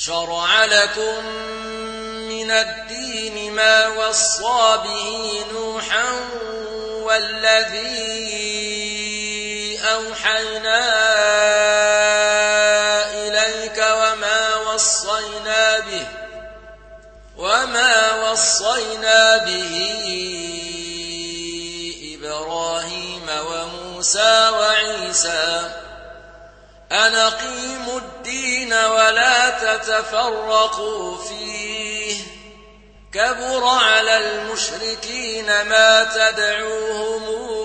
شرع لكم من الدين ما وصى به نوحا والذي أوحينا إليك وما وصينا به إبراهيم وموسى وعيسى أن أقيموا الدين ولا تتفرقوا فيه كبر على المشركين ما تدعوهم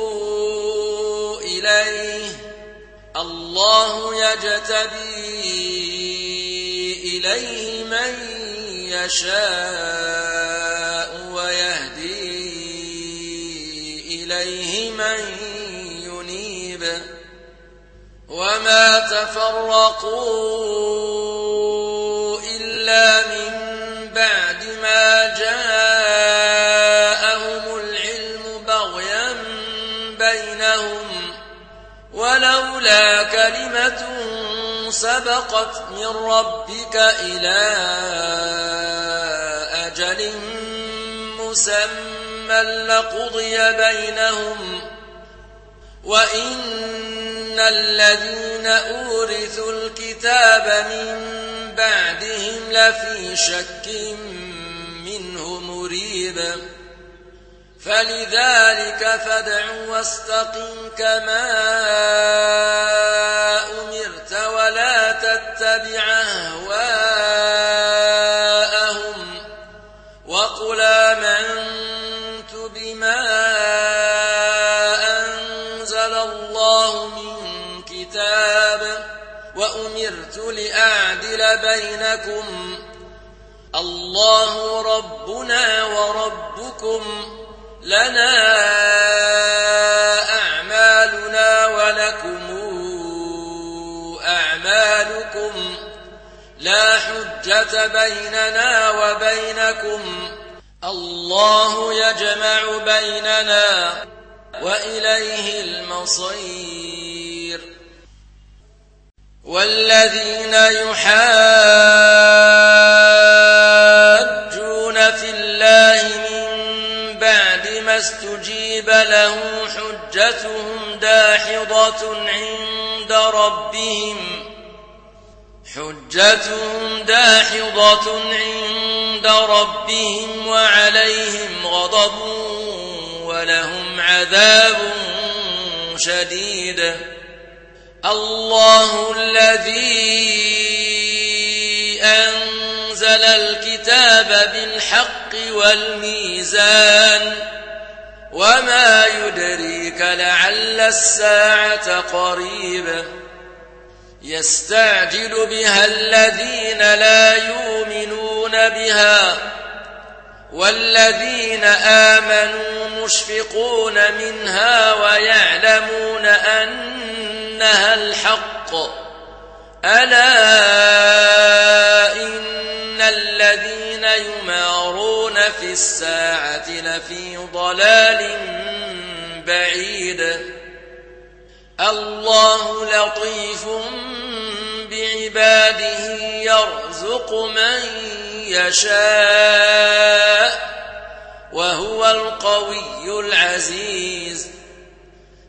إليه الله يجتبي إليه من يشاء ويهدي إليه من ينيب وما تفرقوا إلا من بعد ما جاءهم العلم بغيا بينهم ولولا كلمة سبقت من ربك إلى أجل مسمى لقضي بينهم وإن الذين أورثوا الكتاب من بعدهم لفي شك منه مريب فلذلك فادع واستقم كما أمرت ولا تتبع أهواءهم وقل آمنت بما أنزل الله من كتاب وأمرت لأعدل بينكم الله ربنا وربكم لنا أعمالنا ولكم أعمالكم لا حجة بيننا وبينكم الله يجمع بيننا وإليه المصير والذين يحاجون في الله من بعد ما استجيب له حجتهم داحضة عند ربهم وعليهم غضب ولهم عذاب شديد الله الذي أنزل الكتاب بالحق والميزان وما يدريك لعل الساعة قريبة يستعجل بها الذين لا يؤمنون بها والذين آمنوا مشفقون منها ويعلمون أنها الحق ألا إن الذين يمارون في الساعة لفي ضلال بعيد الله لطيف بعباده يرزق من يشاء وهو القوي العزيز